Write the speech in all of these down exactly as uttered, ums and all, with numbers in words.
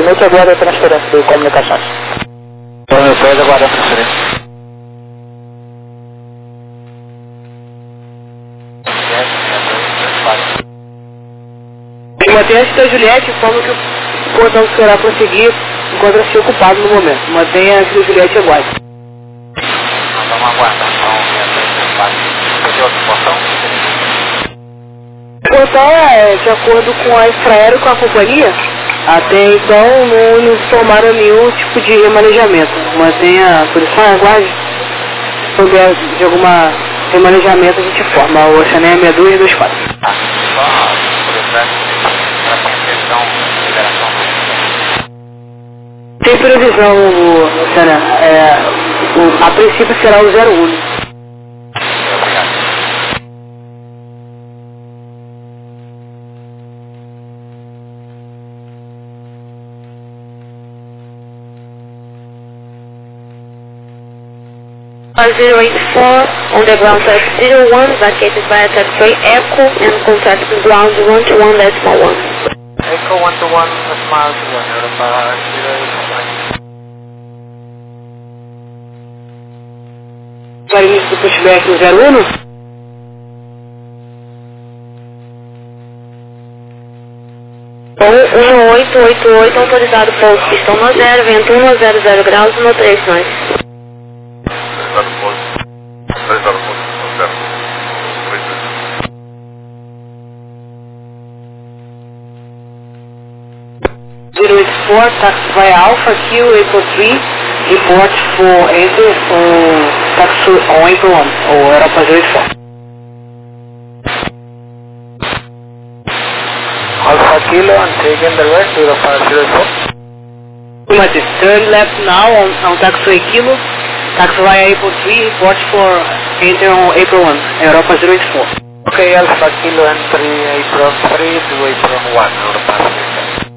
minutos, aguarda a transferência de comunicações. Romeo três, aguarda a transferência. Mantenha a Juliette, informa que o portão que será prosseguir encontra-se ocupado no momento. Mantenha a Juliette aguarde. Vamos aguardar, vamos ver outro portão? O portão é de acordo com a Infraero, com a companhia. Até então não, não tomaram nenhum tipo de remanejamento. Mantenha a posição e aguarde. Se souber de alguma remanejamento, a gente informa. O Oceaneia sessenta e dois e vinte e quatro. Tá, só curiosidade, ela tem previsão de liberação do... Tem previsão, Oceaneia. É, o, a princípio será o zero um. zero eight four on the ground track zero one, vacated by a taxiway Echo and contact ground one to one decimal one. Echo one to one decimal one, Europa zero eight one. Para início do pushback no zero um? um oito oito oito, autorizado pouso, pistão no zero, vento um a zero zero graus, no três nós. zero eight four, taxiway Alpha Q, April três, report for enter on taxi on April one, ou Europa zero eight four. Alpha Kilo and taking the west, Europa zero eight four. Imagine, turn left now on, on taxiway Kilo, taxiway April três, report for enter on April one, Europa zero eight four. Okay, Alpha Kilo entry April three to April one, Europa zero eight four.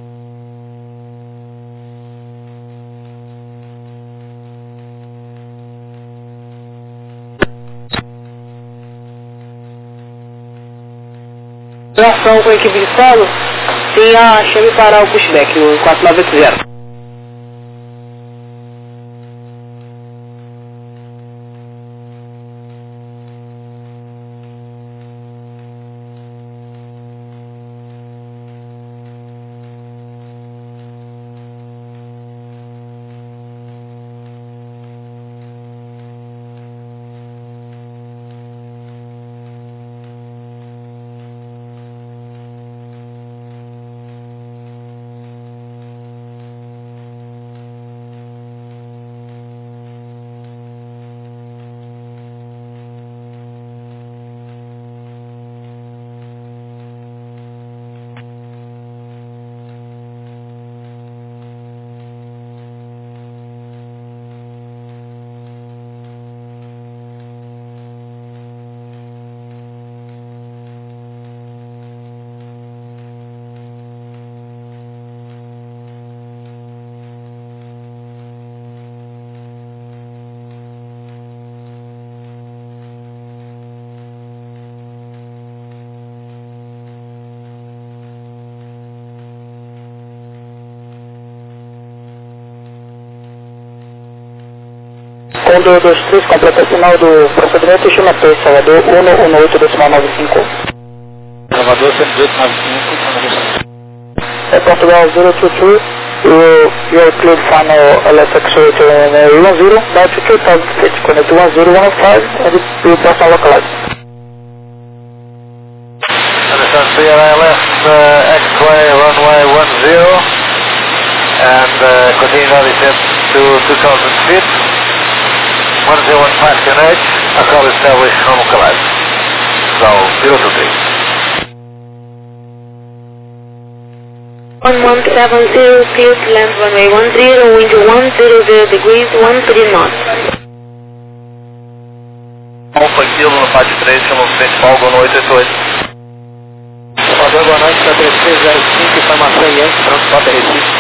Em ação com a equipe de solo, tem a chame parar o pushback, o quatro nove oito zero. um dois dois três, completa final do procedimento e chama P, Salvador um um oito decimal nove cinco. Salvador cento e dezoito nove cinco, é Portugal zero dois dois, you, you are cleared final L S X eight one zero, now to two thousand feet, connect one zero one five, and you pass on localize. Understand, clear L S uh, X-way runway one zero, and uh, continue navigate to two thousand feet. one zero one five Q N H, a call established from localize. So, zero two three. one one seven zero, clear to land runway one zero, wind one zero zero degrees, one three knots. Alfa Kilo no P A D três, chama o principal, Gol no oito oito oito. Salvador, boa noite, para três três zero cinco, informação Yankee, pronto, bota Recife.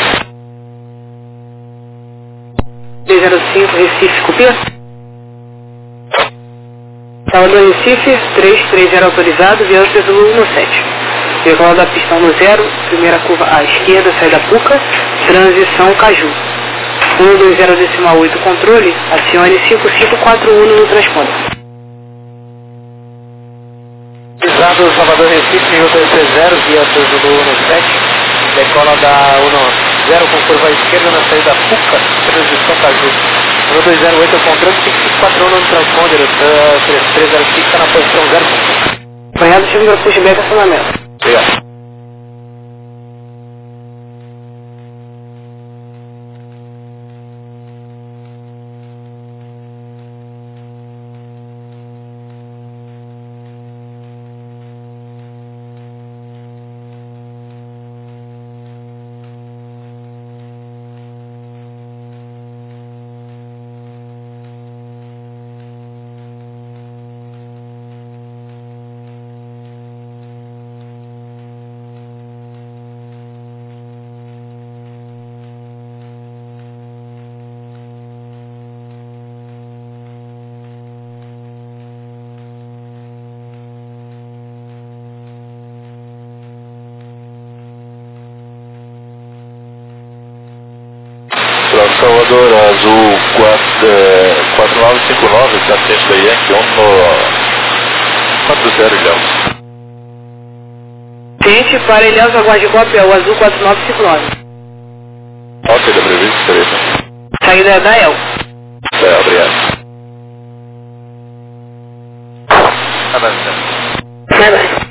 três zero cinco, Recife, copia? Salvador, Recife, três três zero autorizado, Viança do um sete. Regulado da pistão no zero, primeira curva à esquerda, saída Puca, Transição Caju. um dois zero decimal oito controle, acione cinco cinco quatro um no transponder. Pisado Salvador Recife, U T C zero, via Zulu no sete, decola da um zero com curva à esquerda na saída Puca, transição Caju. um dois zero oito controle, cinco cinco quatro um no transponder, três três zero fica na posição zero. Banhado, chega para pushback acionamento. Obrigado. Salvador, azul quatro nove cinco nove, está sempre aí, aqui um quatro zero Ilhéus. Gente, para Ilhéus, aguarde cópia, o azul quatro nove cinco nove. Ok, da previsto, beleza. Saída da El. É, obrigado. Bye bye.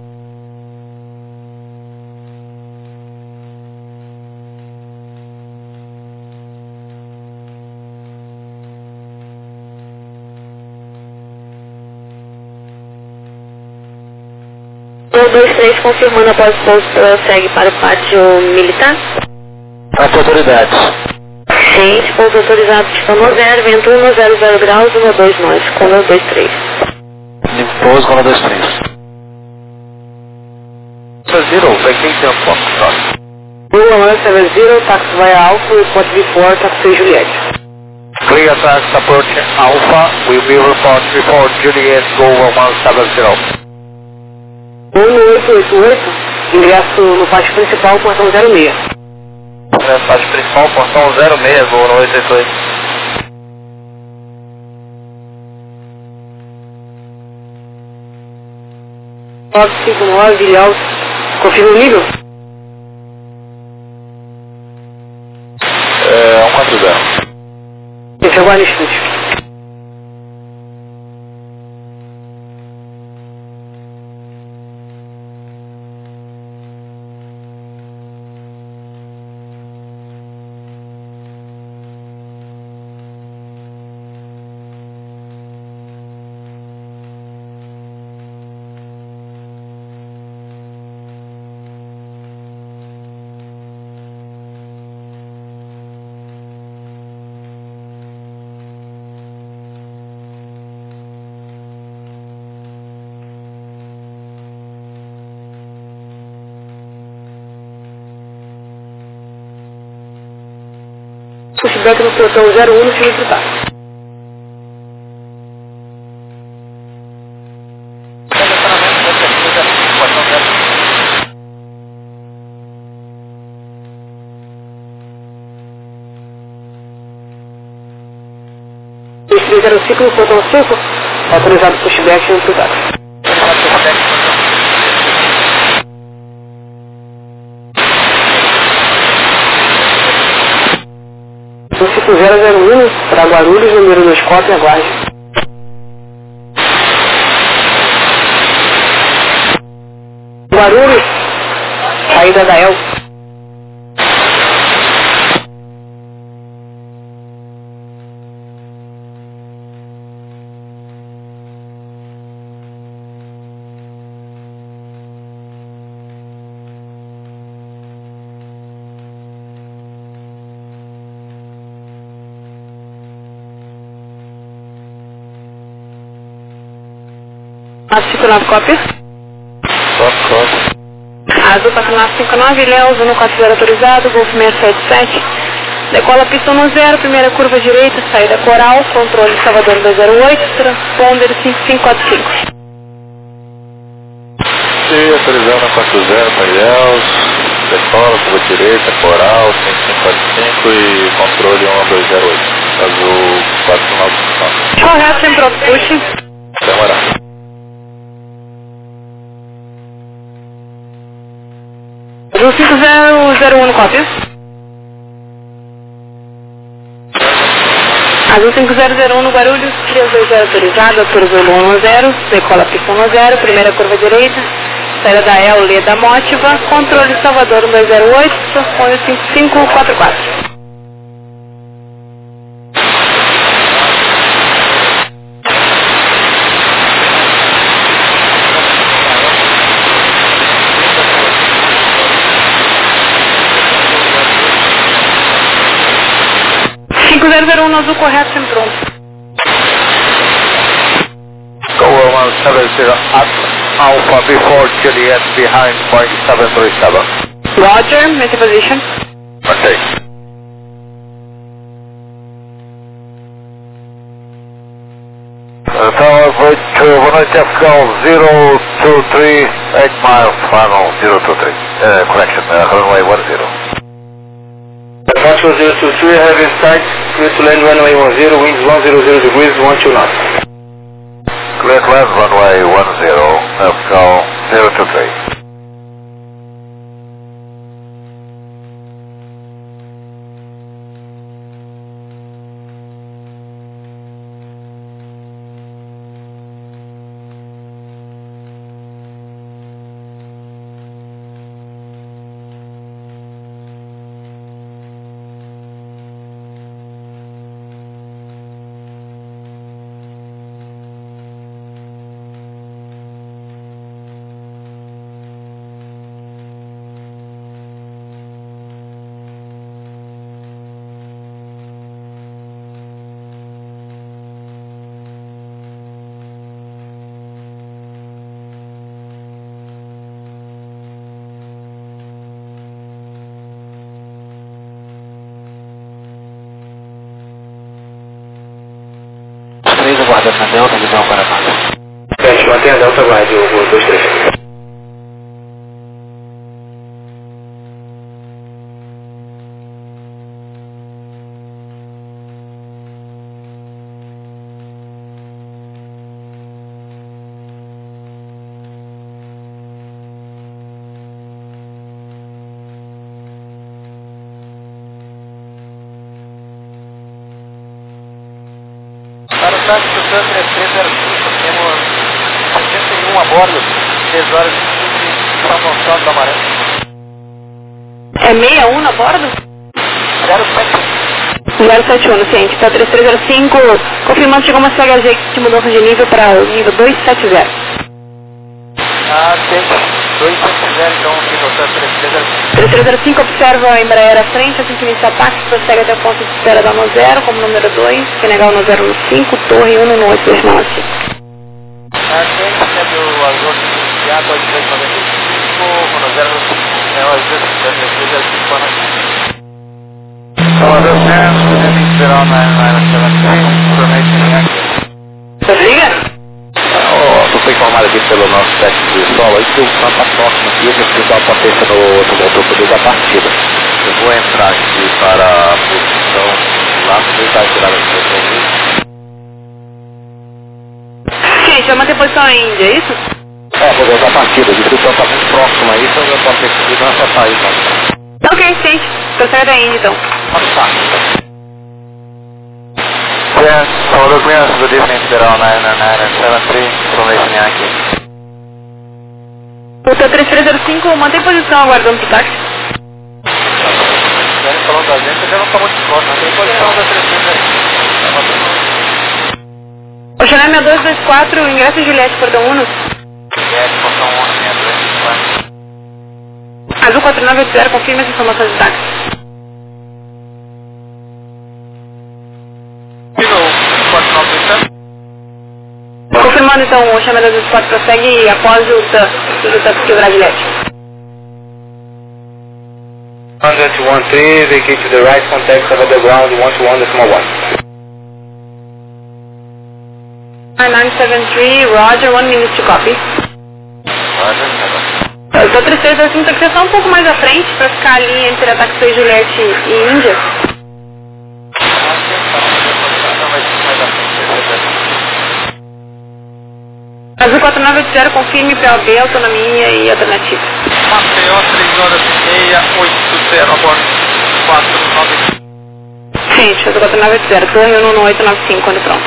um dois três, confirmando após o pouso, segue para o pátio militar. As autoridades. Gente, pouso autorizado, no zero, vento um, zero zero graus, um dois nós, com um dois três. Pouso com um dois três. Zero, vacation Fox. Blue one seven zero, taxi via Alpha, report V four, taxi Juliette. Clear taxi approach Alpha, will be report report Juliet, go one seven zero. um oito oito oito, ingresso no pátio principal, portão zero seis. É, pátio principal, portão zero seis, voo no oito oito oito. nove cinco nove, Ilhéus, confirma o nível? É, um quatro zero. Esse é o guarda estúdio. Pushback no portão zero um no filtro tá. três zero cinco no portão cinco, autorizado pushback no filtro tá. cinco zero zero um para Guarulhos, número dois, cópia, aguarde. Guarulhos, saída da El. Azul cinco nove, cópia. Quatro cópia. Azul quatro nove cinco nove, Ilhéus, um quatro zero autorizado, Golf seis sete sete. Decola pista no zero, primeira curva direita, saída Coral, controle Salvador dois zero oito, transponder cinco cinco quatro cinco. Sim, autorizando a quatro zero para Ilhéus, decola, curva direita, Coral, cinco cinco cinco e controle um dois zero oito. Azul quatro nove cinco nove. Correto, sem pronto, puxe. Demora. Azul cinco zero zero um no cópia. Azul cinco zero zero um no Guarulhos, três dois zero autorizado, altura voo um zero, decola pista um zero, primeira curva direita, saída da El, Lê da Mótiva, controle Salvador um dois zero oito, transpõe cinco cinco quatro quatro. cinco zero zero um no azul correto, sempre pronto. Go one seven zero at Alpha before Juliet behind point seven three seven. Roger, make a position. Okay. Uh, Tower Bridge to one eight F Golf zero two three, eight miles final zero two three. Uh, correction, uh, runway one zero. Foxtrot zero two three, have in sight, clear to land runway one zero, winds one hundred degrees, one two knots. Clear to land runway one zero, F Golf zero two three. três aguardando na Delta, visão para nós. Teste, mantenha a Delta, aguarde o dois três. Para o táxi do Sun três três zero cinco, temos sessenta e um a bordo, dez horas de São Gonçalo do Amarante. É sessenta e um a bordo? zero sete. zero sete um, ciente, tá três três zero cinco, confirmando que chegou uma C H G de mudança de nível para o nível dois sete zero. Ah, tem. dois sete zero, então, nível Sun três três zero cinco. três três zero cinco observa a Embraer à frente, assim que inicia ataque, prossegue até o ponto de espera da no zero, como número dois, que negar o no zero no cinco, torre um no oito dois nove. Ah, tem, recebe o azul de A dois três nove cinco, no zero no cinco, é o azul três três zero cinco, então, azul ten, heading zero nine nine seven three, information access. Você liga? Só foi informado aqui pelo nosso técnico de solo, aí que o plano está próximo aqui, eu preciso dar uma potência no outro motor para da partida. Eu vou entrar aqui para a posição lá, vou tentar tirar a posição aqui. Gente, vai manter posição em Índia, é isso? É, vou voltar a partida, a discussão está muito próxima aí, então eu posso ter que subir nessa saída. Ok, gente. Prossegue da Índia, então. Tá. Yes, Salvador clearance, good evening, zero nine nine seven three, information Yankee. Hotel três três zero cinco, mantém posição aguardando pro táxi. Já falando da gente, já não está muito próximo, não tem posição da três três zero cinco. Oxalá seis dois dois quatro, ingresso Juliette, cordão Uno. Juliette, portão um, seis dois dois quatro. Azul quatro nove oito zero, confirma essa informação de táxi. Confirmando então, o chamado dos quatro prossegue após o T, o T quebrar a Juliette. one zero two one three, vacate to the right, contact over the ground, one two one decimal one. nine nine seven three, Roger, one minute to copy. Roger, O T três três zero cinco tem que ser só um pouco mais à frente para ficar ali entre a Taxi Juliette e Índia. Azul quatro nove oito zero, confirme P O B, autonomia e alternativa. Maceió, três horas e meia, oito zero, agora quatro nove. Gente, Azul quatro nove oito zero, torre um um oito nove cinco, quando pronto.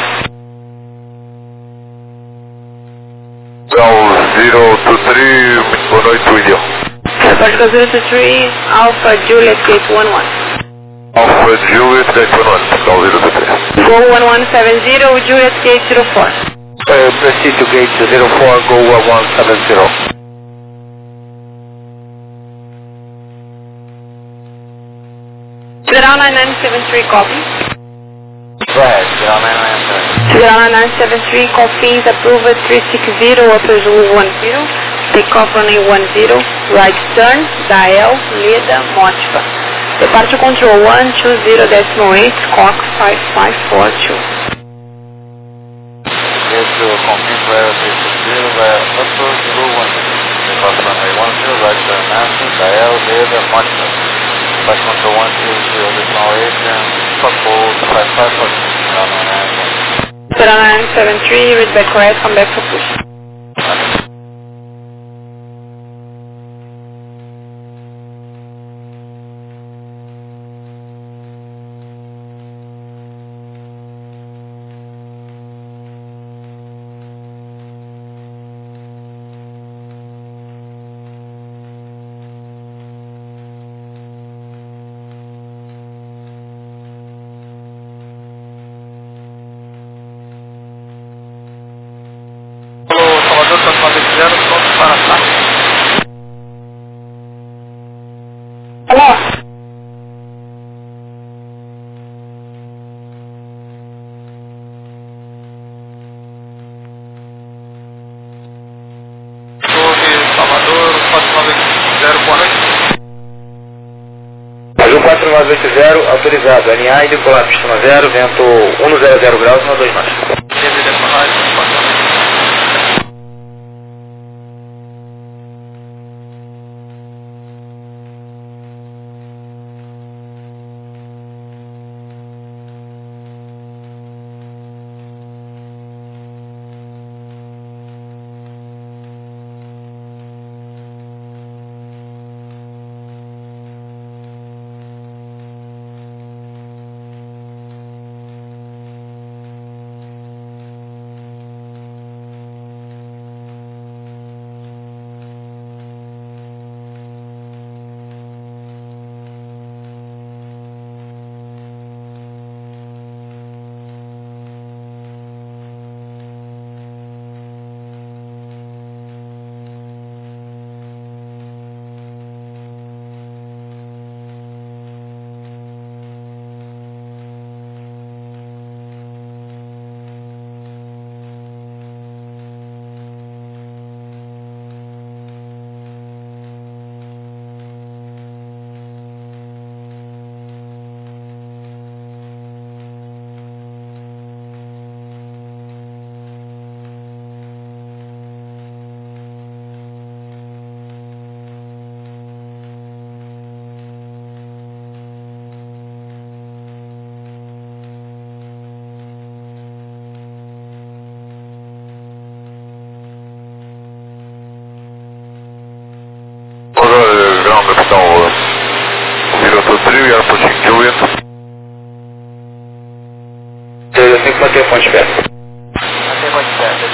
Ground zero two three, muito boa noite, William. Portugal zero two three, Alpha Juliet Gate one one. Alpha Juliet Gate one one, Portugal zero two three. Go one one seven zero, Juliet Gate zero four. Uh, proceed to gate zero four, go one one seven zero. Federal nine nine seven three, copy. Go ahead, Federal nine nine seven. Federal nine nine seven three, call fees approved three six zero, Upper Zulu one zero. Take off runway one zero, right turn, dial, Leda, Motiva. Departure control one two zero decimal eight, Cox five five four two. Yes, to complete via three six zero via Upper Zulu one zero. Take off runway one zero, right turn, master, dial, Leda, Motiva. Departure control one two zero decimal eight, and couple five five four two. Federal nine nine seven. Federal nine seven three, read back correct, come back for push. Salvador, quatro nove zero, pronto para ataque. Alô? Torre Salvador, quatro nove zero, boa noite. Azul quatro nove oito zero, autorizado. Alinhar e decolar pista zero, vento um zero zero graus, uma dois mais. Deve decolar, quatro nove zero. Ground capital zero two three, airport Juliet. Eu tenho que manter a fonte perto. Manter a fonte perto,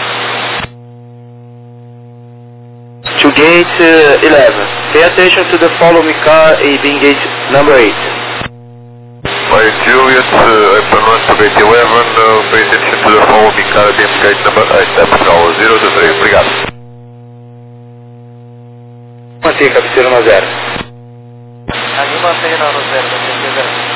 To gate uh, eleven. Pay attention to the follow me car A being gate number eight. By Juliet, uh, I plan one to gate eleven, uh, pay attention to the follow me car being gate number eight, Portugal zero two three, obrigado. Manter cabeceira no zero. Aqui mantém no zero, mantém zero.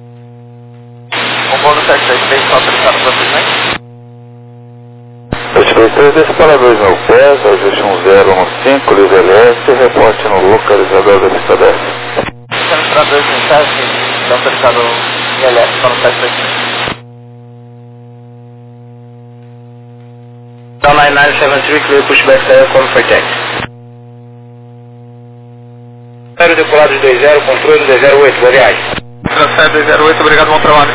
O bônus sete seis seis está autorizado para vocês, né? três três, desce para dois mil pés, ajuste um zero no cinco, livre L S, reporte no localizador da pista dez. Estamos para dois mensagens, está autorizado em L S para o teste aqui. nove nove sete três, clear pushback zero, come for taxi. zero decolado de dois zero, controle dois zero oito, Goiás. Transfer dois zero oito, obrigado, bom trabalho.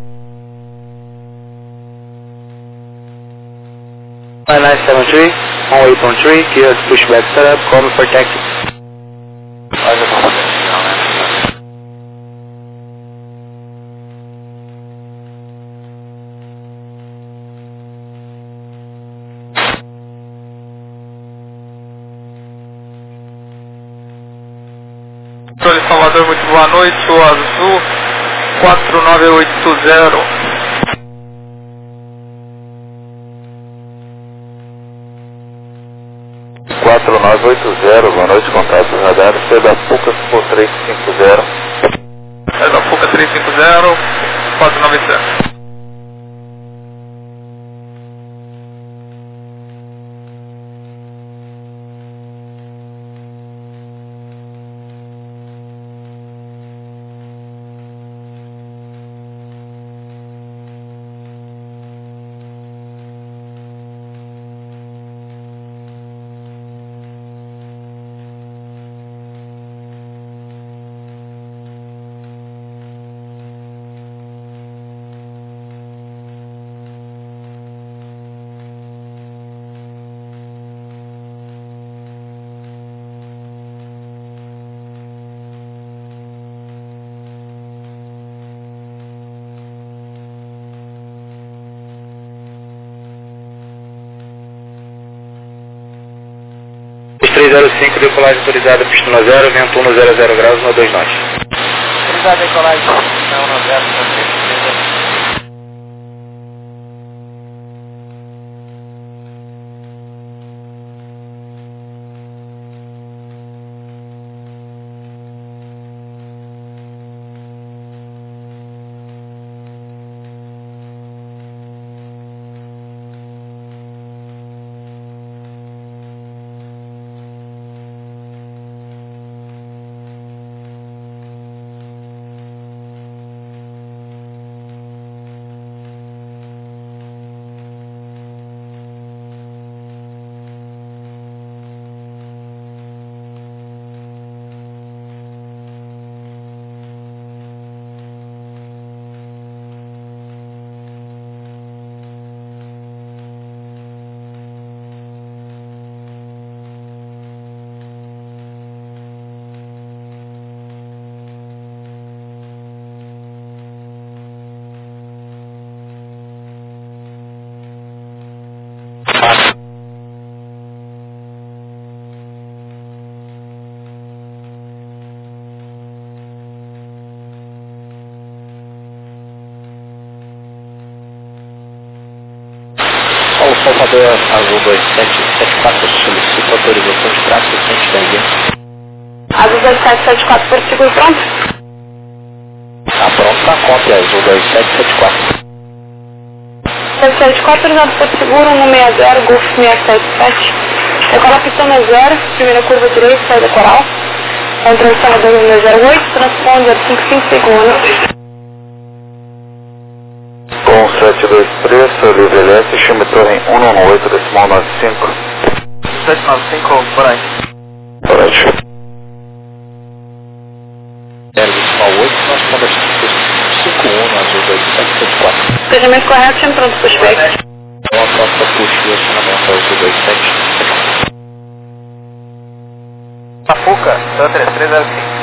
nove nove sete três, one eight one three, clear pushback setup, come for taxi. Controle Salvador, muito boa noite, o azul quatro nove oito zero. quatro nove oito zero, boa noite, contato radar, C da Fuca por três cinco zero. É da Fuca três cinco zero, quatro nove zero. três zero cinco, decolagem autorizada, pista no zero, vento um no zero zero graus, no dois knots. Autorizada decolagem, não no zero, no zero. Paulo Salvador, azul dois sete sete quatro, solicita autorização de tráfego frente da ilha. Azul dois sete sete quatro, por seguro pronto? Tá pronto pra cópia, azul dois sete sete quatro. sete sete quatro, autorizado por seguro, um seis zero, Golf seis sete sete. Decola pista no zero, primeira curva direita, saída coral. Entra em Salvador no zero oito, transponder cinco cinco segundos. Com sete dois três, seu livre L S, chame torre um nove oito, decimal nove cinco. sete nove cinco, por aí. Por aí. zero decimal oito, transponder cinco um, azul dois sete sete quatro. Despejamento correto, chame pronto, pushback. Uma próxima push de acionamento azul dois sete sete quatro. A Fuca, três três zero cinco.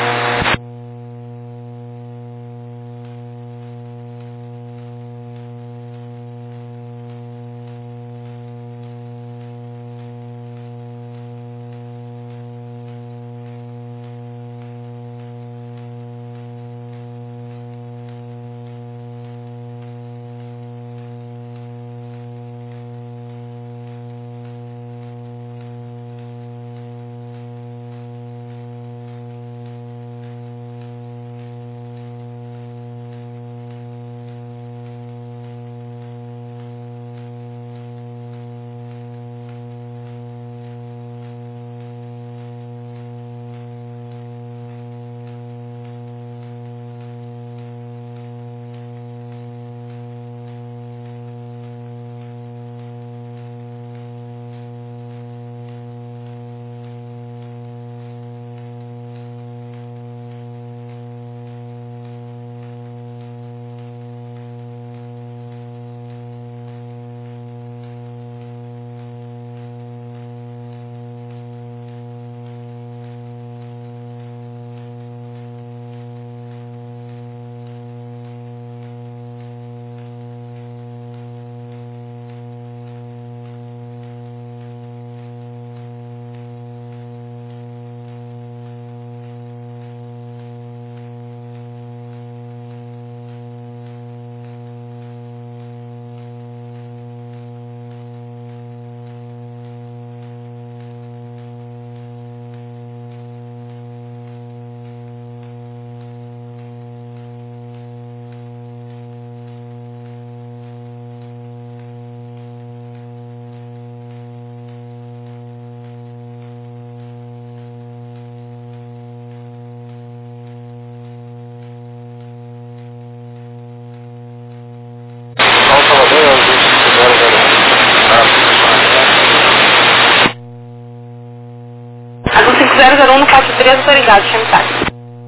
zero zero um no quatro três, autorizado, chame táxi.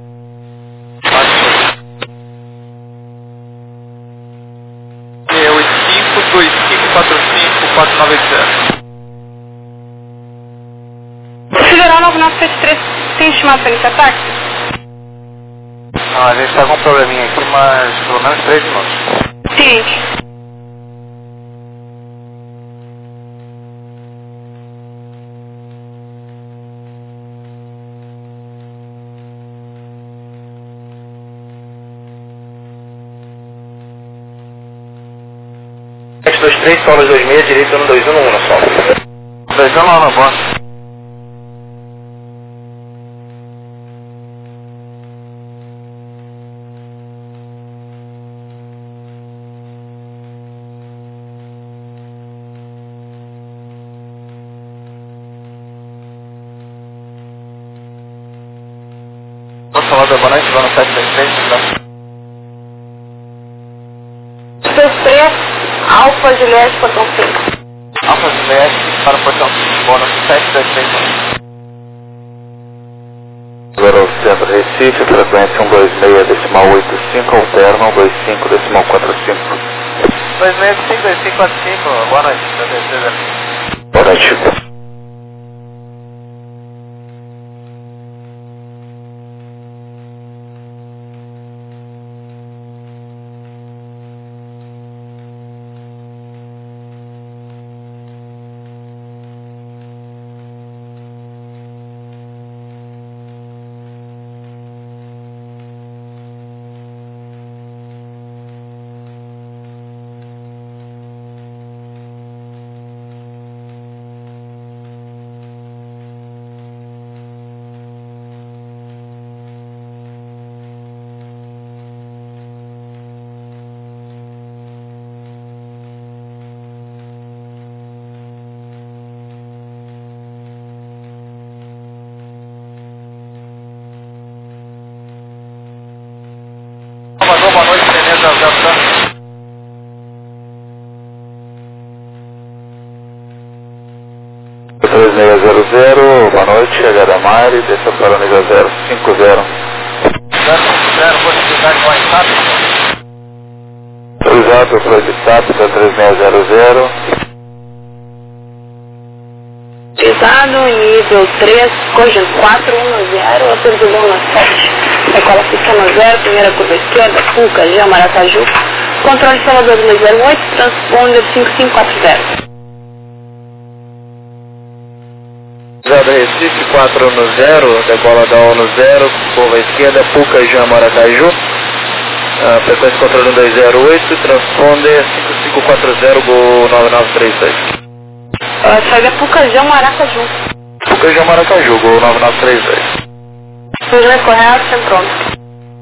É oito cinco dois cinco quatro cinco quatro nove zero. Federal nove nove sete três, tem estimado para iniciar táxi? Não, a gente está com um probleminha aqui, mas pelo menos três minutos. Seguinte. sete dois três, solas dois seis, direito ano dois um um na sola. dois um um na boa. Posso falar da boa noite, lá no sete dois três, tá? dois três, Alfa Juliette, portão cinco. Alfa Juliette para o portão cinco, boa noite, sete dois três um. Zero Centro Recife, frequência um dois seis decimal oito cinco, alterna um dois cinco decimal quatro cinco. dois seis cinco dois cinco quatro cinco, boa noite, César. Boa noite. Salvador, boa noite, Tenente zero zero Santos. três seis zero zero, boa noite, H da Mari, desça para o nível zero cinco zero. zero cinco zero, possibilidade de WhatsApp? Autorizado para o WhatsApp da três seis zero zero. Autorizado, nível três, Cojan quatro um zero, autorizado na sete. Decola pequeno zero, primeira curva esquerda, Fuca, G, Maracaju. Controle Salvador dois zero oito, transponder cinco cinco quatro zero. Zero Recife quatro um zero, decola da um zero, curva esquerda, Fuca, G, Maracaju. Uh, frequência controle um dois zero oito, transponder cinco cinco quatro zero, Gol nove nove três dois. Uh, sai da Fuca, G, Maracaju. Fuca, G, Maracaju, Gol nove nove três dois. Tudo é correto, sempre pronto.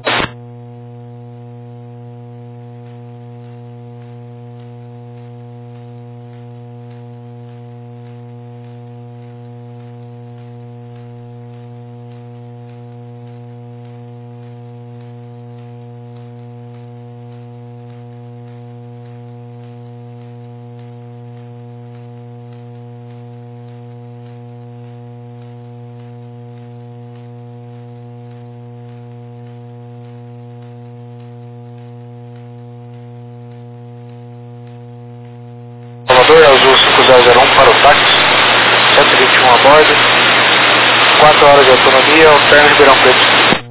Salvador, Azul cinco zero zero um para o táxi, cento e vinte e um a bordo, quatro horas de autonomia, alterno Ribeirão Preto.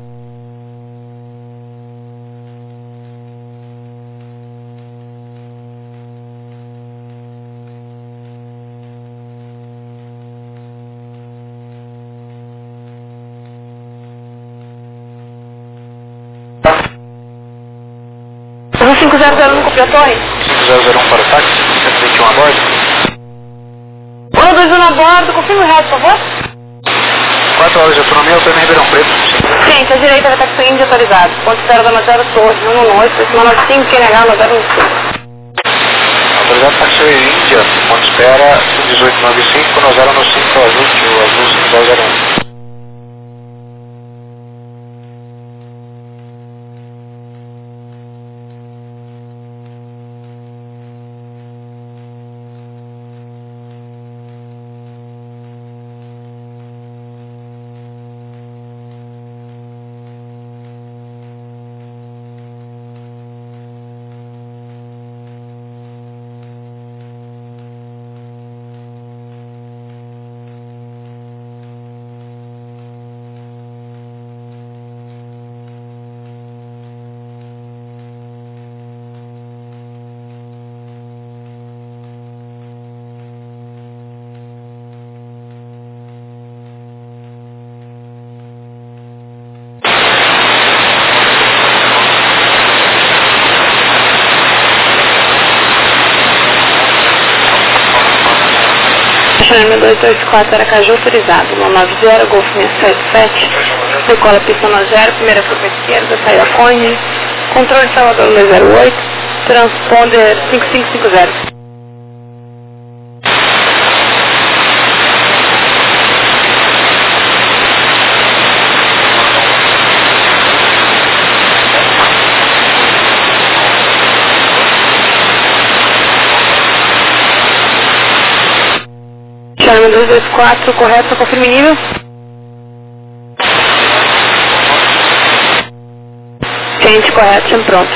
Azul cinco zero zero um, copiou a torre. cinco zero zero um para o táxi, cento e vinte e um a bordo. um dois um a bordo, confirma o resto, por favor. quatro horas de autonomia, alterno Ribeirão Preto. Gente, a direita vai estar com índio autorizado. Ponto zero da zero torre, um um oito, semana cinco, Q N H zero um cinco. Autorizado táxi Índia, ponto espera dezoito nove cinco, no zero no cinco, ajuste o Azul cinco zero zero um. Chame dois dois quatro Aracaju autorizado, no nove zero, Golf seis sete sete, decola pista no zero, primeira curva esquerda, saída Conde, controle Salvador dois zero oito, transponder cinco cinco cinco zero. Chame dois dois quatro, correto, confirme nível. Gente, correto, chame pronto.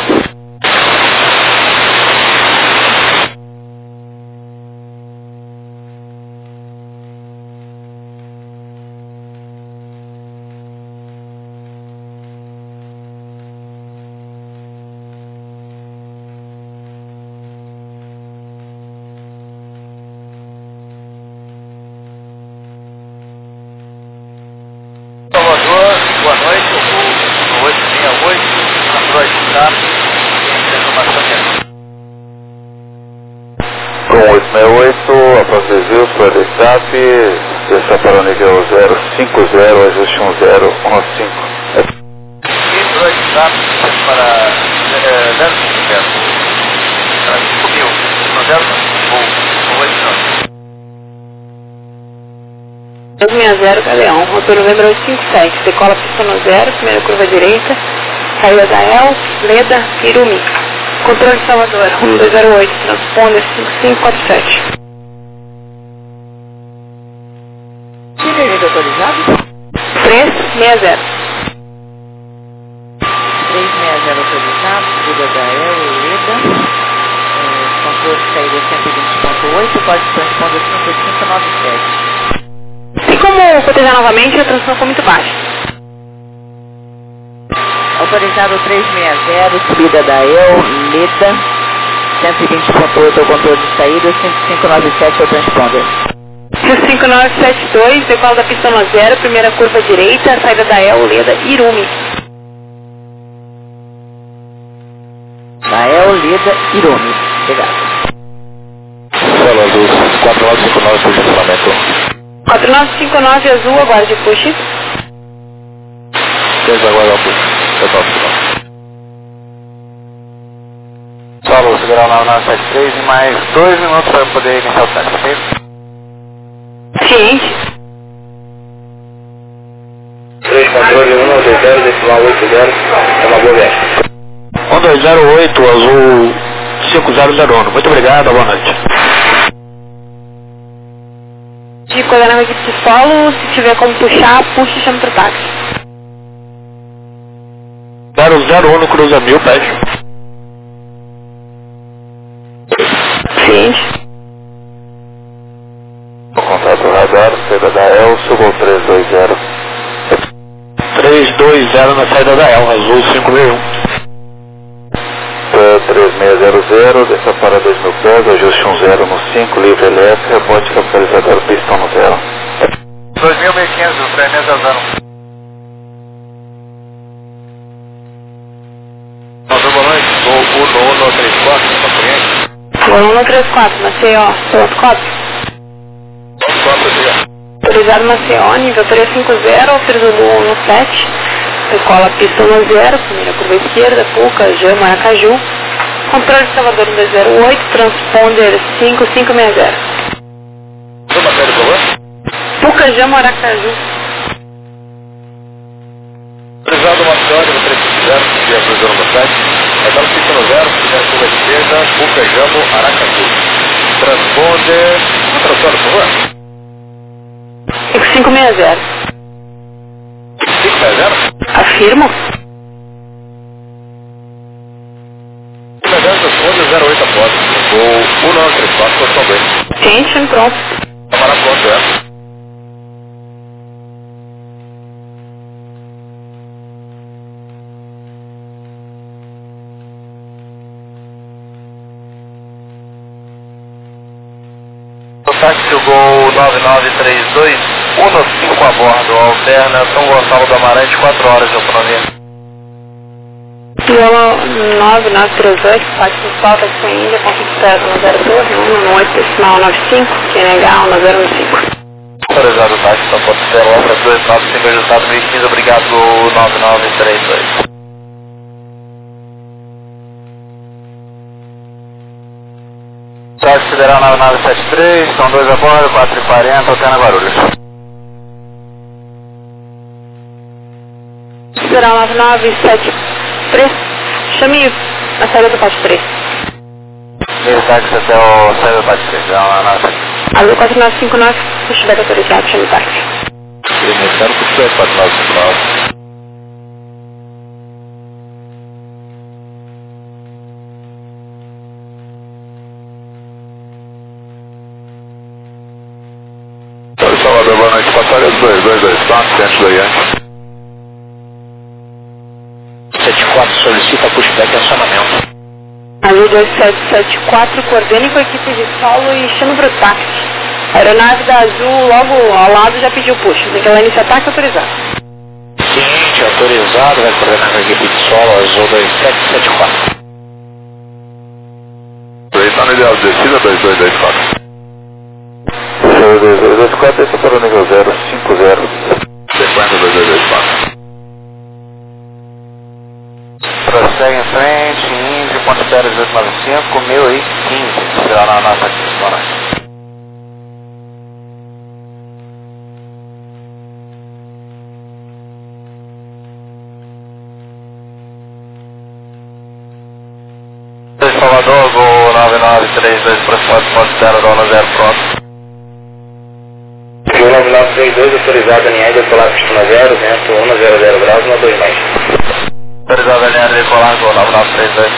Salvador, boa noite, o oito seis oito, Android Start, informação aqui. Com oito seis oito, após desvio, Florida Stop, desça para o nível zero cinco zero, ajuste um zero um cinco. Android Start, para zero cinco zero. Subiu, no zero ou oito não. dois seis zero, Galeão, rotor Novembro oito cinco sete, decola pista no zero, primeira curva direita, saída da El, Leda, Irumi. Controle de Salvador, um dois zero oito, transponder cinco cinco quatro sete. Que vermelho autorizado? três seis zero. três seis zero autorizado, subida da El e Leda, é, controle de saída cento e vinte ponto oito, código transponder cinco cinco nove sete. Tem como cotejar novamente, a transmissão foi muito baixa. Autorizado três seis zero, subida da El, Leda, cento e vinte ponto oito é o controle de saída, cinco cinco nove sete é o transponder. cinco cinco nove sete dois, decola da pista no zero, primeira curva direita, saída da El, Leda, Irumi. Da El, Leda, Irumi. Obrigado. Solo Azul, quatro nove cinco nove, posicionamento. quatro nove cinco nove Azul, aguarde push. Desde agora o push, total final. Solo, segurar o nove sete três e mais dois minutos para poder iniciar o teste, ok? Ciente. três controle um dois zero, decimal oito zero, é uma boa viagem. um dois zero oito, Azul cinco zero zero um. Muito obrigado, boa noite. De coordenar a equipe de solo, se tiver como puxar, puxa e chama pro táxi. zero zero um no Cruza mil, pede. Ciente. Contato radar, saída da El, subo três dois zero. três dois zero na saída da El, Azul cinco mil e um. três seis zero zero, desça para dois mil pés, ajuste um zero no cinco, livre L F, rebote capitalizador, pistão no zero. dois mil e quinhentos, três seis zero. Boa noite, vou Uno Uno três quatro, para cliente. Uno um três quatro, na C O, ponto quatro. quatro dias. Autorizado na C O, nível três cinco zero, Zulu um sete. Decola pista no zero, primeira curva esquerda, Puca, Jam, Maracaju. Controle de Salvador dois zero oito, transponder cinco cinco seis zero. Uma série, por favor. Puca, Jam, Maracaju. Autorizado uma senhora, três cinco zero, dia dois zero sete. Então pista no zero, primeira curva esquerda, Puca, Jamo, Aracaju. Transponder. Transponder, por favor. cinco cinco seis zero. cinco seis zero? Afirmo. zero oito após, vou um nove três quatro, posição dois. Gente, pronto. Câmara pronto, é. Táxi Gol nove nove três dois, um cinco a bordo, alterna São Gonçalo do Amarante, quatro horas de autonomia. Viola nove nove três oito, parte do sol, tá com Índia, conquistado um zero dois, um oito decimal nove cinco, Q N H um zero um cinco. Autorizado o táxi, só pode ser obra dois nove cinco, ajustado mil e quinze, obrigado nove nove três dois. Táxi Federal nove nove sete três, são dois a bordo, quatro e quarenta, Altena Guarulhos. Federal nove nove sete três, chame a saída do Pátio três. Meio táxi até o saída do Pátio três, é uma nave. Azul quatro nove cinco nove, pushback autorizado, chame o táxi. Iniciando pushback quatro nove cinco nove. Salvador, boa noite, passagem dois dois dois quatro, centro do Yankee. sete quatro solicita pushback e acionamento. Azul dois sete sete quatro, coordene com a equipe de solo e chama para o táxi. A aeronave da Azul logo ao lado já pediu push, tem que ela inicia ataque autorizado. Seguinte, autorizado, vai coordenar com a equipe de solo, Azul dois sete sete quatro. Está no ideal de descida dois dois dois quatro. dois dois dois quatro, esse é para o nível zero cinco zero. Sequência dois dois dois quatro. Prossegue em frente, Índio, ponto zero oito nove cinco, mil e quinze, será na nossa zona. Salvador, Gol nove nove três dois, processado, ponto zero, dona zero, pronto. Gol nove nove três dois, autorizado em área, decolar pista zero, vento um zero zero graus, uma dois mais. Autorizado em área, decolar, Gol nove nove três dois.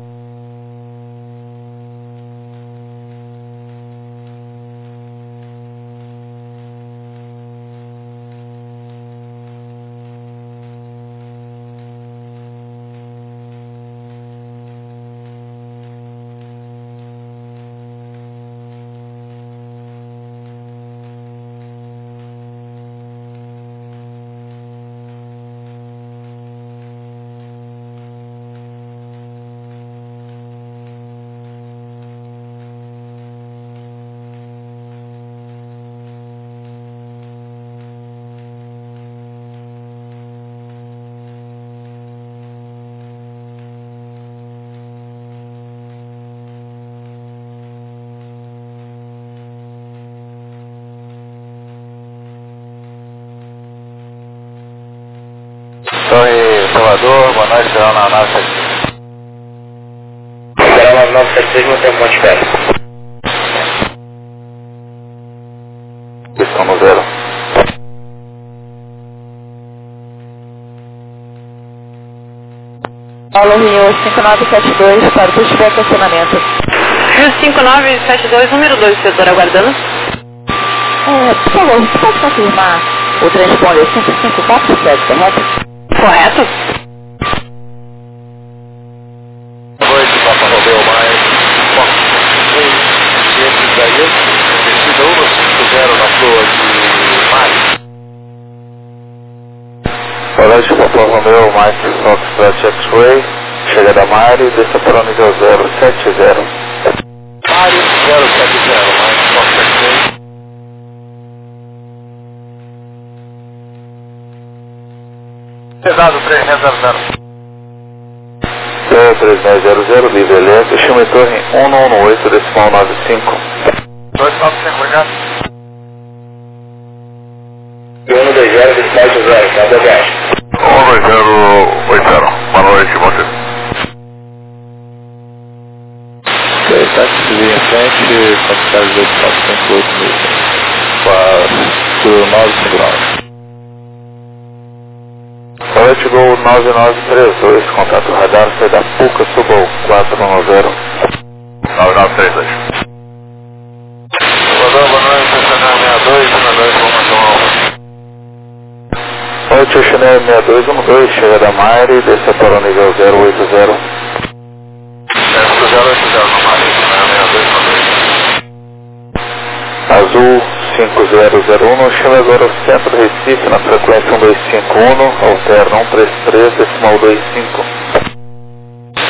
Torre Salvador, boa noite, será na nove sete três. Será nove nove sete três, não tem ponto de espera. Estão no zero. Paulo Rio cinco nove sete dois, para o pushback acionamento. Rio cinco nove sete dois, número dois, setor aguardando. É, por favor, você pode confirmar o transponder cinco cinco quatro sete, correto? Correto? Noite, Papa Romeu mais três, esse daí, descida um cinco zero na flor de Mari. Boa noite, Papa Romeu, Mike Foxtrot X-Ray, chega da Mari, desça para o nível zero sete zero. Mari zero sete zero, Mike Fox X-Ray. Pesado três zero zero. três nove zero zero, livre elétrico, chama em torre um nove oito, decimal nove cinco. dois nove cinco, obrigado. um dois zero, decimal zero, cada viagem. um dois zero oito zero, boa noite, você. Táxi em frente, quantidade de quatro cinco oito mil. quatro nove cinco nove. Noite Gol nove nove três dois, contato radar, sai da Puca, Subol quatro um zero. nove nove três dois. Salvador, boa noite, Chanel sessenta e dois, um dois um um. Noite Chanel sessenta e dois um dois, chega da Mari, desça para o nível zero oito zero. zero oito zero no Mari, Chanel sessenta e dois um dois. Azul cinco zero zero um, chama agora o centro do Recife na frequência um dois cinco um, alterna um três três, decimal dois cinco.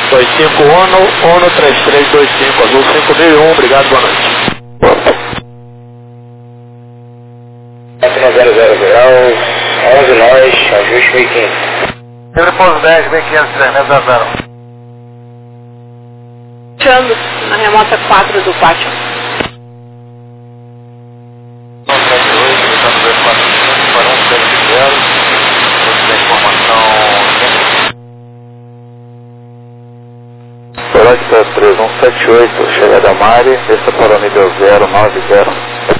dois cinco um, um, três três dois cinco, azul cinco mil e um, obrigado, boa noite. quatro zero zero graus, onze nós, ajuste mil e quinhentos. Ele pôs dez, mil e quinhentos, três metros a zero. Fechando na remota quatro do pátio. Sorocta três um sete oito, chegada Mari, desça para o nível zero nove zero.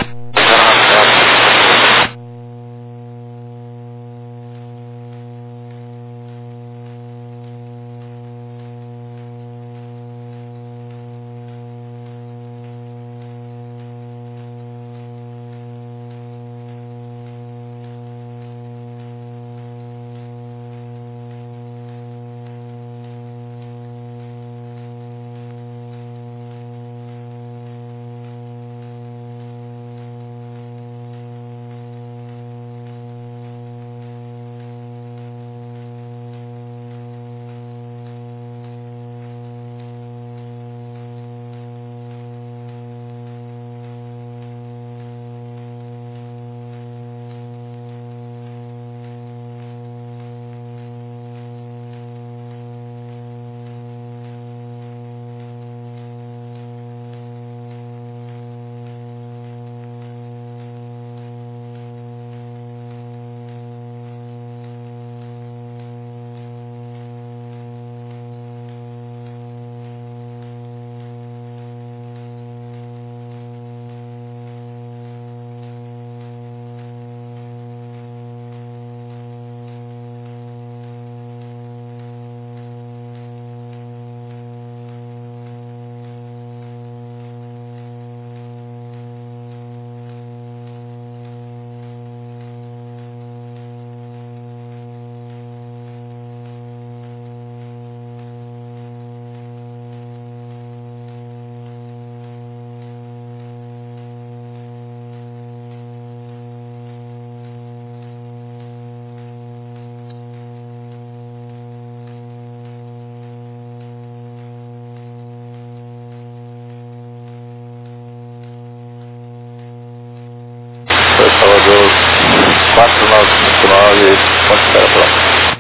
Salvador quatro nove cinco nove, ponto espera pronto.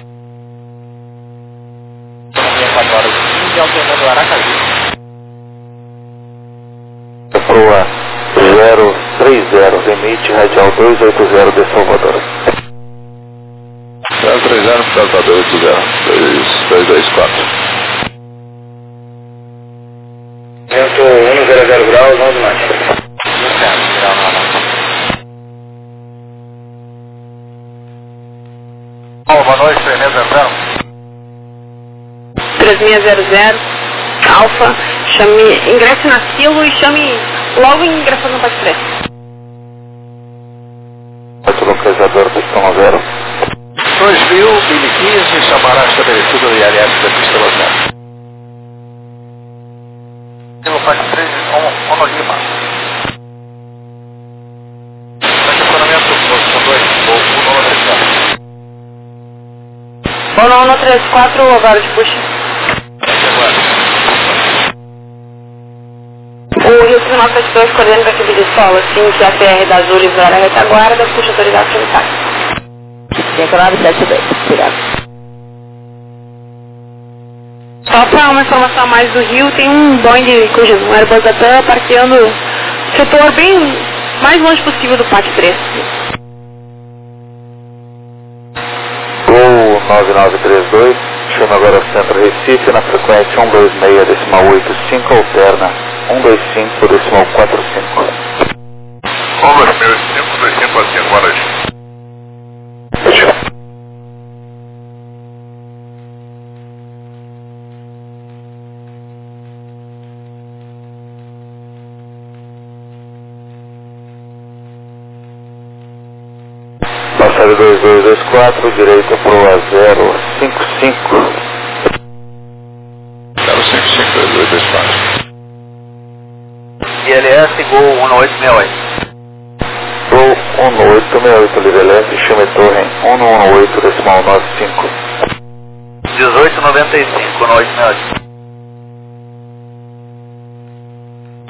quatro horas e quinze, alternando Aracaju. Proa zero três zero, limite radial dois oito zero de Salvador. zero três zero, Salvador oito zero, dois dois quatro. Vento um zero zero graus, onze nós. Boa noite, três seis zero zero. três seis zero zero, Alfa, chame, ingresse na Silo e chame logo ingressando no pátio três. Outro localizador, pistão zero. dois mil e quinze, chamará estabelecido no I L S da pista zero. Pelo pátio três, Honolima. Estacionamento, posição dois, o Nono três quatro. O Nono três quatro, agora de puxa. O Rio Tribunal sete dois, coordenando a equipe de solo, assim que a P R da Azul livrar a retaguarda, puxa autoridade sanitária. cinco nove sete dois, obrigado. Só para uma informação a mais do Rio, tem um Boeing cujo um Airbus da TAM parqueando o setor bem mais longe possível do pátio três. Gol nove nove três dois, chama agora o Centro Recife na frequência cento e vinte e seis, decimal oitenta e cinco, alterna cento e vinte e cinco, decimal quarenta e cinco. um dois mil e cinco, dois cinco a cinco, boa noite. Passagem dois dois dois quatro, direita proa zero cinco cinco. zero cinco cinco dois dois dois quatro. I L S, Gol um oito seis oito. Gol um oito seis oito, Liveleste, chame torre cento e dezenove, decimal noventa e cinco. dezoito noventa e cinco, um oito seis oito.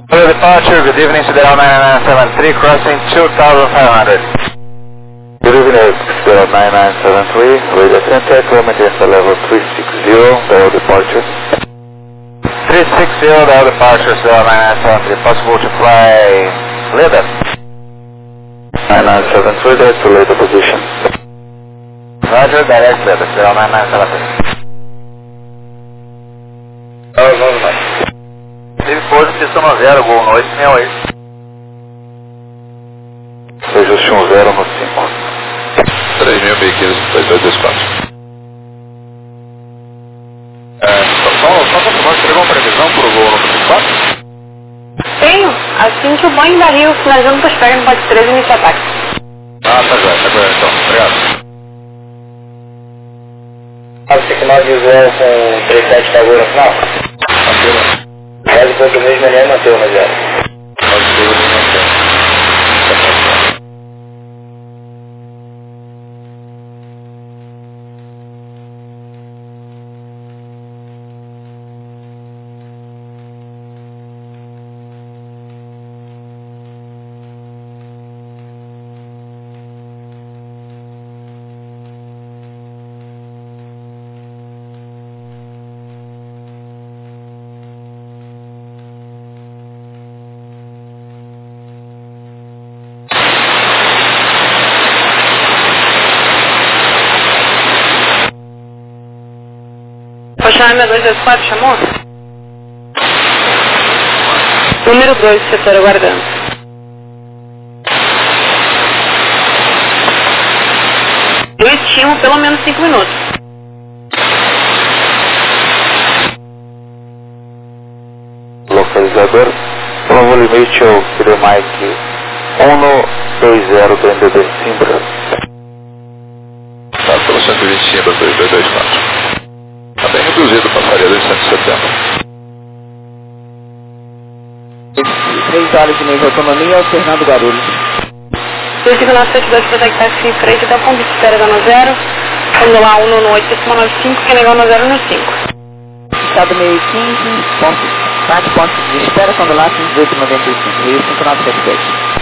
Departure, good evening to the L nine nine seven three, crossing two thousand five hundred. Good evening, Sierra nine nine seven three, radio center, Clemente level three six zero, dial departure. three six zero, dial departure, Sierra nine nine seven three, possible to fly later. nine nine seven three, that's the later position. Roger, direct later, Sierra nine nine seven three. Oh, vamos lá. Tive coisa que estão a zero, gol noite, meu aí. Ajuste um zero no cinco. três mil e quinze, dois dois dois quatro. É, só, só, só confirmar que pegou uma previsão para o voo número quatro? Tenho. Assim que o banho da Rio finalizando para espera no pode três e inicia ataque. Ah, tá bem, tá bem, então. Obrigado. cinco nove visual com três sete Cagou no final. Quase ponto mesmo, ele é manteu no zero. Pode ser, ele mantém. Pode chamar meu dois dois quatro, chamou? Número dois, setor aguardando. Eu estimo pelo menos cinco minutos. Localizador, novo limite é o Kilo Mike um dois zero do M D B Simbra. Tá, pelo cento e vinte e cinco, dois dois dois quatro. Está bem reduzido, passaria dos cento e setenta. três horas e meia de autonomia, Fernando Guarulhos. dois cinco nove sete dois, protect taxi em frente até o ponto de espera da no zero. Quando lá um no oito, décimo nove cinco, que é legal no zero no cinco. Estado meio quinze, ponto, quatro pontos de espera, quando lá dezoito noventa e cinco, Rio cinco nove sete dois.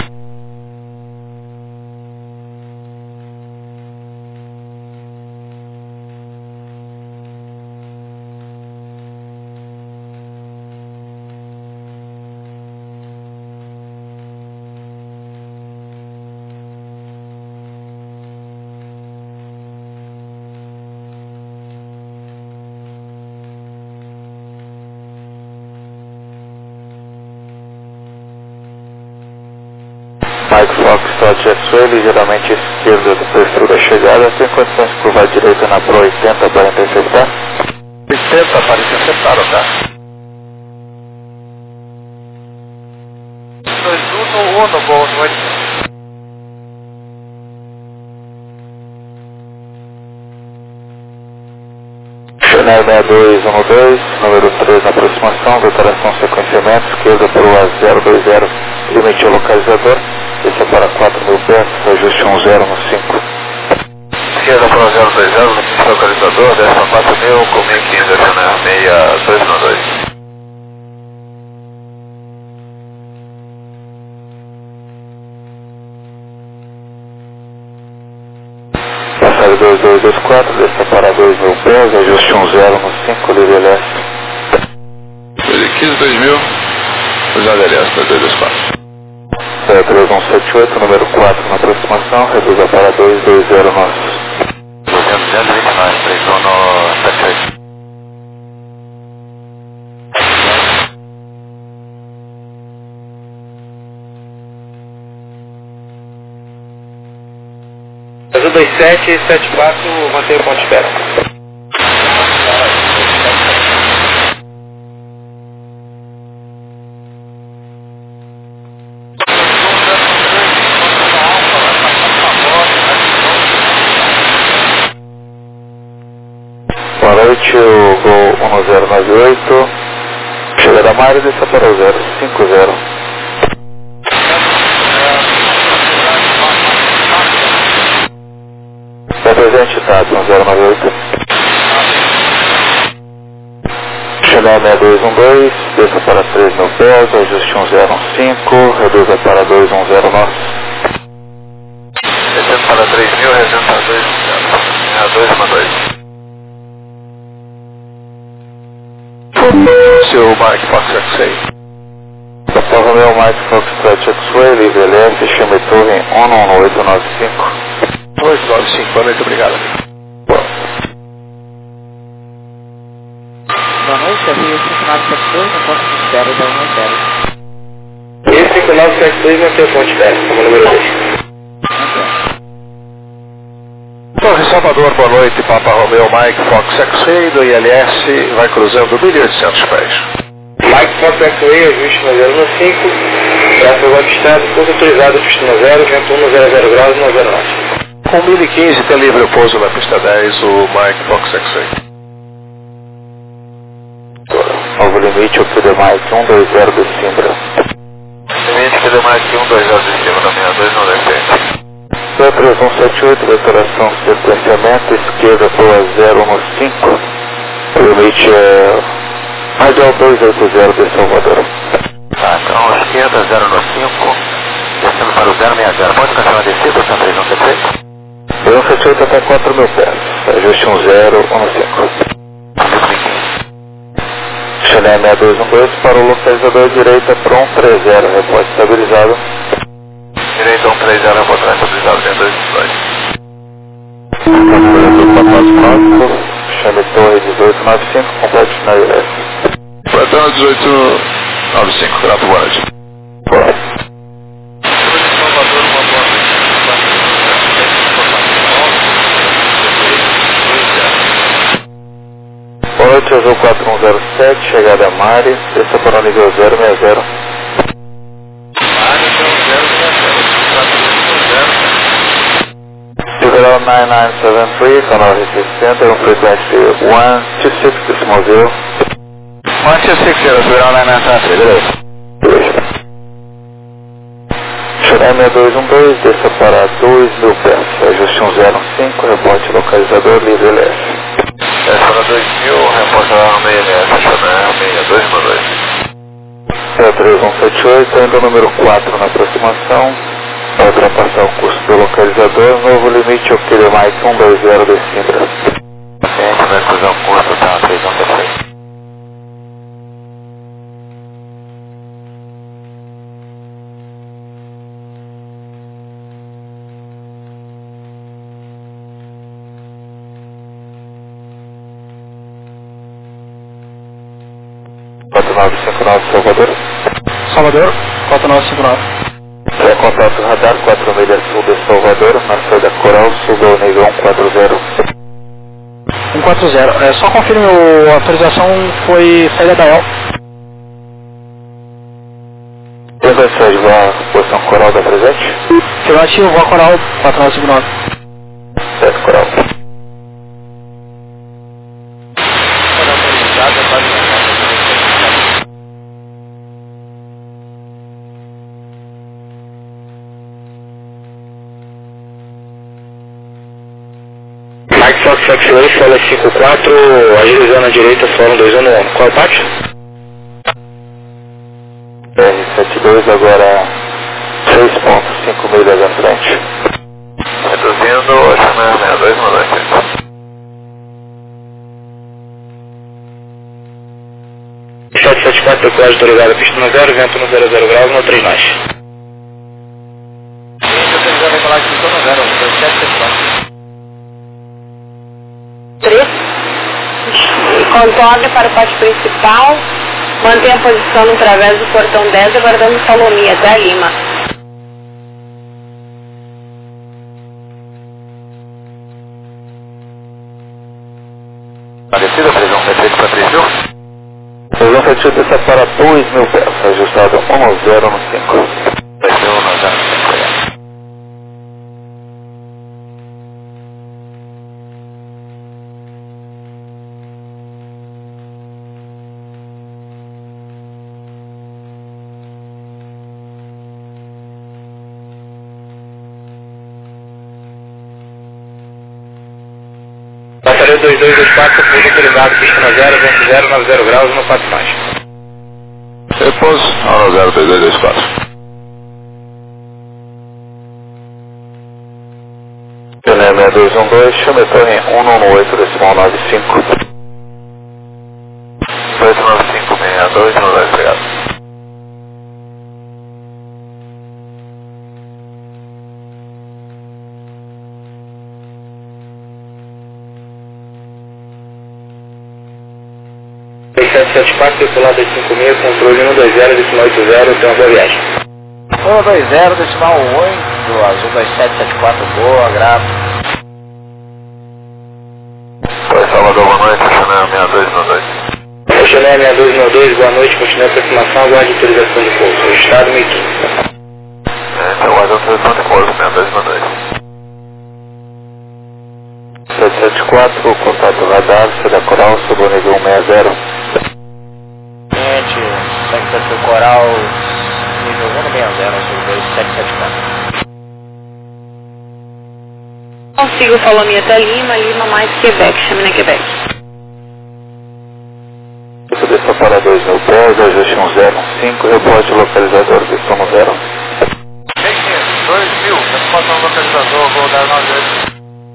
Mike Fox, Todd X-Ray, ligeiramente esquerda do perfil da chegada, tem condições de curvar à direita na Pro oitenta para interceptar? oitenta para interceptar, tá? dois um no gol noite. Chanel seis dois um dois, número três na aproximação, declaração sequenciamento, esquerda para o A zero dois zero, limite ao localizador, desça para quatro mil pés, ajuste um zero no cinco. Esquerda para o zero dois zero, limite ao localizador, desça quatro mil, com mil e quinze, Chanel seis dois um dois. Passagem dois dois dois quatro, desça para dois mil pés, ajuste um zero no cinco, livre leste. quinze, dois mil, já L S, dois dois dois quatro. três um sete oito, número quatro na aproximação, reduza para dois dois zero nosso. duzentos e vinte e nove, três um no sete oito. Azul dois sete sete quatro, mantenha o ponto de espera. Boa noite, o Gol um zero nove oito, chega da Mário, desça para o zero cinco zero. Está presente, tá, um zero nove oito. Chanel seis dois um dois, desça para três mil pés, ajuste um zero um cinco, reduza para dois um zero nós. Descendo para três mil, reduzindo para dois um dois. Seu Mike Fox X-Ray. Papa Romeo Mike Foxtrot X-Ray, livre L S, chame torre um um oito nove cinco. oito nove cinco, boa noite, obrigado. Boa noite, aqui é cinco nove sete dois, na ponte de espera da um zero. E cinco nove sete dois não tem ponte espera, como número dois. Torre Salvador, boa noite, Papa Romeo Mike Fox X-Ray do I L S, vai cruzando mil e oitocentos pés. Mike Fox X-Ray, ajuste no zero um cinco, tráfego avistado, pouso autorizado, pista no zero, vento um zero zero graus, no zero nove. Com mil e quinze, tem livre o pouso na pista dez, o Mike Fox X-Ray. Novo limite, o Q D Mike um dois zero de Simbra. Limite Q D Mike um dois zero de cima da meia dois, não defende. três um sete oito, declaração sequenciamento, esquerda para zero um cinco. O limite é radial dois oito zero de Salvador. Tá, então esquerda zero um cinco, descendo para o zero seis zero. Pode cancelar a descida, são três um sete oito? três um sete oito até quatro mil pés, ajuste um zero um cinco. Chanel seis dois um dois para o localizador direita para um três zero, reporte estabilizado. Direito um três zero, vou atrás estabilizado dentro dois dois. Captura Chame torre dezoito nove cinco, complete na I L S. Platão dezoito nove cinco, grato, boa noite. Boa noite. Boa noite, Azul quatro um zero sete, chegada a Mari, desça para o nível zero seis zero. Develop nove nove sete três, canal R sessenta, um frequência um dois seis decimal zero. um dois seis zero, Develop nove nove sete três, beleza. Chanel seis dois um dois, desça para dois mil pés, ajuste um zero cinco, rebote localizador, livre L S. Desce para dois mil, reporta no meio L S, Chanel seis dois um dois. três um sete oito, ainda o número quatro na aproximação, para ultrapassar o custo do localizador, novo limite, o Q D Mike um dois zero de Simbra. Gente, vai cruzar o curso, tá, três um sete oito. quatro nove cinco nove, Salvador. Salvador, quatro nove cinco nove. Tem contato radar, quatro milhas sul de Salvador, na saída Coral, suba ao nível um quatro zero. um quatro zero. É, só confirme o, a autorização foi saída da E L. Tem condições de voar a posição Coral da presente? Afirmativo, voa Coral, quatro nove cinco nove. Certo, Coral. Mike Fox X-Ray, solo cinco quatro, agilizando à direita, solo dois um um. Qual parte? R setenta e dois, agora seis ponto cinco milhas à frente. Reduzindo, Chanel seis dois um dois. sete sete quatro, decolagem autorizada, pista no zero, vento no zero zero graus, no três nós. três. Contorne para o pátio principal. Mantenha a posição no través do portão dez, aguardando Salomia, da Lima. A descida, três um sete oito para três mil. três um sete oito, desça para dois mil pés, ajustado um zero cinco. dois mil, um zero cinco. Número dois dois dois quatro, pouso autorizado, pista na zero, vento zero, nove zero graus, no quatro mais. Repouso, Aula zero dois dois dois quatro. Pneu seis dois um dois, chame torre um nove oito, decimal nove cinco. oito nove cinco, seis dois, nove dois, obrigado. seis sete sete quatro, circular dois cinco seis, controle um dois zero, decimal oito zero, tem uma boa viagem. um dois zero, decimal oito, azul dois sete sete quatro, boa, grave. Oi, Salvador, boa noite, Chanel seis dois um dois. Oi, Chanel seis dois um dois, boa noite, continue a aproximação, aguarde autorização de pouso. O estado meio quinze. É, então aguarde autorização de pouso, seis dois um dois. sete sete quatro, contato radar, Seda Coral, Subonego um seis zero. Gente, expectativa coral, nível um seis zero, azul dois sete sete quatro. Consigo Salomia até Lima, Lima mais Quebec, Chaminé Quebec. Desça para dois mil pés, ajuste um zero um cinco, reporte localizador, pistão zero. dois mil, resposta no localizador, vou dar nove oito.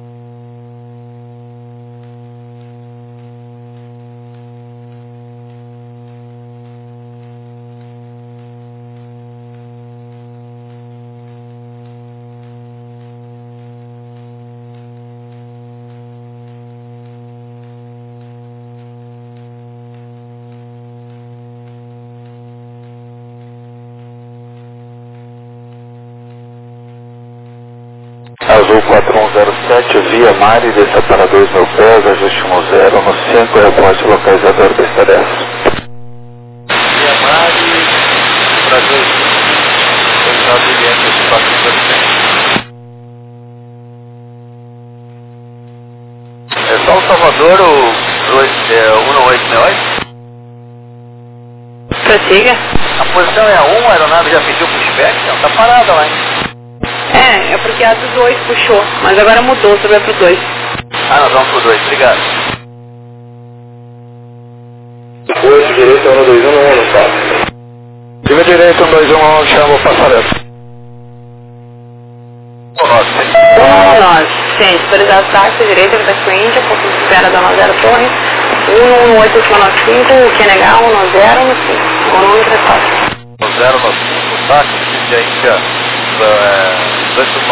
Azul quatro um zero sete, via Mari, desça para dois mil pés, ajuste um zero no cinco, reporte localizador pista dez. Via Mari, para dois mil, dois mil quatro um zero sete. É só o Salvador, o um nove oito seis oito? Prossiga. A posição é a um, a aeronave já pediu pro spec, não, tá parada lá, hein? É, é porque a do dois puxou, mas agora mudou, você vai pro dois. Ah, nós vamos pro dois, obrigado. oito, direito, um dois um, um no quatro. Diga direito, um dois um um, chama o passarelo. um nove, gente, autorizado táxi, direita, Quebec Índia, pouco de espera da nove zero Torre, um um oito nove cinco, Q N H um nove zero no cinco, volume três quatro. zero nove cinco, táxi de Índia, dois